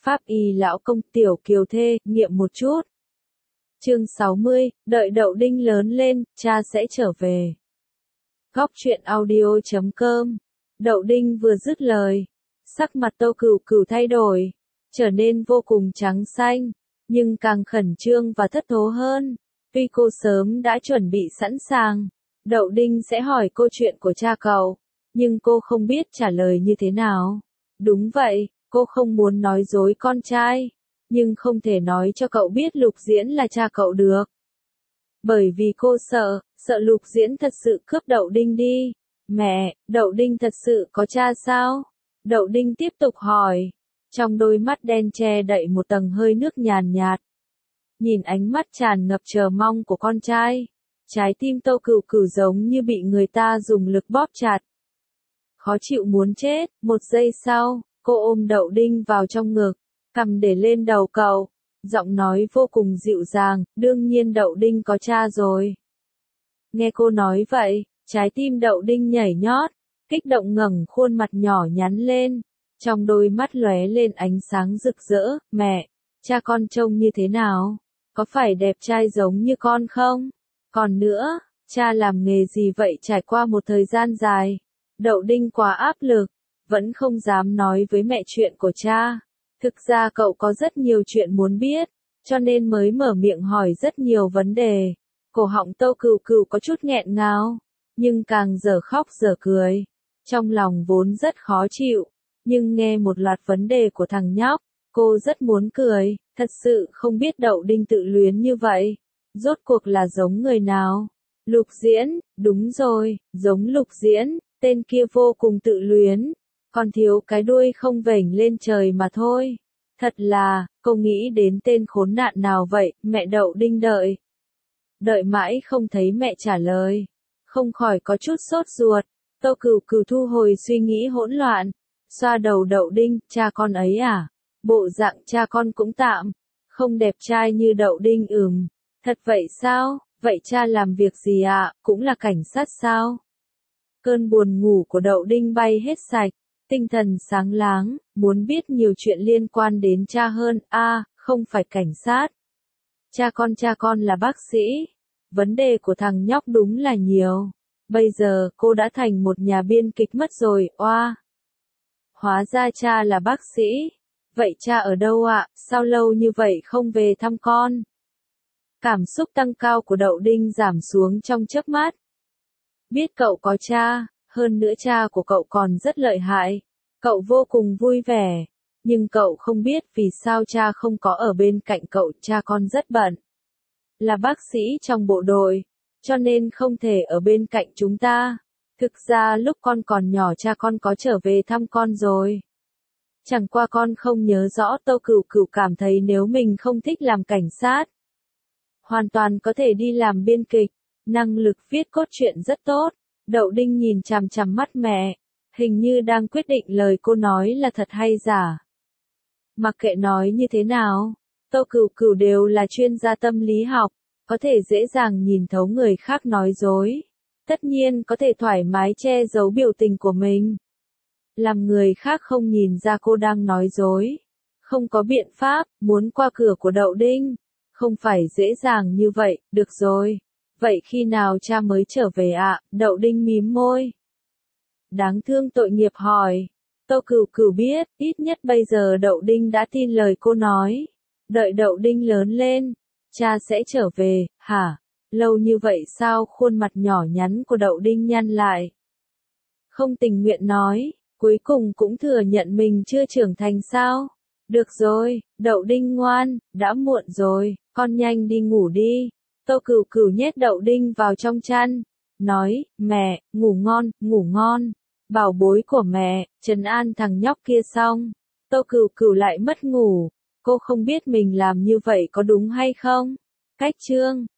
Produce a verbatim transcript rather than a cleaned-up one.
Pháp y lão công tiểu kiều thê, nghiệm một chút. Chương sáu mươi, đợi Đậu Đinh lớn lên, cha sẽ trở về. Góc truyện audio chấm com. Đậu Đinh vừa dứt lời, sắc mặt Tô Cửu Cửu thay đổi, trở nên vô cùng trắng xanh, nhưng càng khẩn trương và thất thố hơn. Tuy cô sớm đã chuẩn bị sẵn sàng, Đậu Đinh sẽ hỏi câu chuyện của cha cậu, nhưng cô không biết trả lời như thế nào. Đúng vậy, cô không muốn nói dối con trai, nhưng không thể nói cho cậu biết Lục Diễn là cha cậu được. Bởi vì cô sợ, sợ Lục Diễn thật sự cướp Đậu Đinh đi. Mẹ, Đậu Đinh thật sự có cha sao? Đậu Đinh tiếp tục hỏi, trong đôi mắt đen che đậy một tầng hơi nước nhàn nhạt. Nhìn ánh mắt tràn ngập chờ mong của con trai, trái tim Tô Cửu Cửu giống như bị người ta dùng lực bóp chặt. Khó chịu muốn chết, một giây sau, cô ôm Đậu Đinh vào trong ngực, cằm để lên đầu cậu, giọng nói vô cùng dịu dàng, đương nhiên Đậu Đinh có cha rồi. Nghe cô nói vậy, trái tim Đậu Đinh nhảy nhót, kích động ngẩng khuôn mặt nhỏ nhắn lên, trong đôi mắt lóe lên ánh sáng rực rỡ. Mẹ, cha con trông như thế nào? Có phải đẹp trai giống như con không? Còn nữa, cha làm nghề gì vậy? Trải qua một thời gian dài, Đậu Đinh quá áp lực, vẫn không dám nói với mẹ chuyện của cha. Thực ra cậu có rất nhiều chuyện muốn biết, cho nên mới mở miệng hỏi rất nhiều vấn đề. Cổ họng Tô Cửu Cửu có chút nghẹn ngào, nhưng càng giờ khóc giờ cười. Trong lòng vốn rất khó chịu, nhưng nghe một loạt vấn đề của thằng nhóc, cô rất muốn cười. Thật sự không biết Đậu Đinh tự luyến như vậy, rốt cuộc là giống người nào? Lục Diễn, đúng rồi, giống Lục Diễn, tên kia vô cùng tự luyến, còn thiếu cái đuôi không vểnh lên trời mà thôi. Thật là, cô nghĩ đến tên khốn nạn nào vậy? Mẹ Đậu Đinh đợi. Đợi mãi không thấy mẹ trả lời, không khỏi có chút sốt ruột. Tô Cửu Cửu thu hồi suy nghĩ hỗn loạn, xoa đầu Đậu Đinh, cha con ấy à? Bộ dạng cha con cũng tạm, không đẹp trai như Đậu Đinh. Ừm, thật vậy sao? Vậy cha làm việc gì ạ? À? Cũng là cảnh sát sao? Cơn buồn ngủ của Đậu Đinh bay hết sạch, tinh thần sáng láng, muốn biết nhiều chuyện liên quan đến cha hơn. A, à, không phải cảnh sát. Cha con cha con là bác sĩ. Vấn đề của thằng nhóc đúng là nhiều. Bây giờ cô đã thành một nhà biên kịch mất rồi. Oa. Hóa ra cha là bác sĩ. Vậy cha ở đâu ạ? À? Sao lâu như vậy không về thăm con? Cảm xúc tăng cao của Đậu Đinh giảm xuống trong chớp mắt. Biết cậu có cha, hơn nữa cha của cậu còn rất lợi hại. Cậu vô cùng vui vẻ, nhưng cậu không biết vì sao cha không có ở bên cạnh cậu. Cha con rất bận, là bác sĩ trong bộ đội, cho nên không thể ở bên cạnh chúng ta. Thực ra lúc con còn nhỏ cha con có trở về thăm con rồi. Chẳng qua con không nhớ rõ. Tô Cửu Cửu cảm thấy nếu mình không thích làm cảnh sát, hoàn toàn có thể đi làm biên kịch, năng lực viết cốt truyện rất tốt. Đậu Đinh nhìn chằm chằm mắt mẹ, hình như đang quyết định lời cô nói là thật hay giả. Mặc kệ nói như thế nào, Tô Cửu Cửu đều là chuyên gia tâm lý học, có thể dễ dàng nhìn thấu người khác nói dối. Tất nhiên có thể thoải mái che giấu biểu tình của mình, làm người khác không nhìn ra cô đang nói dối. Không có biện pháp, muốn qua cửa của Đậu Đinh, không phải dễ dàng như vậy. Được rồi, vậy khi nào cha mới trở về ạ? À? Đậu Đinh mím môi. Đáng thương tội nghiệp hỏi. Tô Cửu Cửu biết, ít nhất bây giờ Đậu Đinh đã tin lời cô nói. Đợi Đậu Đinh lớn lên, cha sẽ trở về. Hả? Lâu như vậy sao? Khuôn mặt nhỏ nhắn của Đậu Đinh nhăn lại. Không tình nguyện nói, cuối cùng cũng thừa nhận mình chưa trưởng thành sao? Được rồi, Đậu Đinh ngoan, đã muộn rồi, con nhanh đi ngủ đi. Tô Cửu Cửu nhét Đậu Đinh vào trong chăn, nói, mẹ, ngủ ngon, ngủ ngon. Bảo bối của mẹ, trấn an thằng nhóc kia xong, Tô Cửu Cửu lại mất ngủ. Cô không biết mình làm như vậy có đúng hay không. Cách chương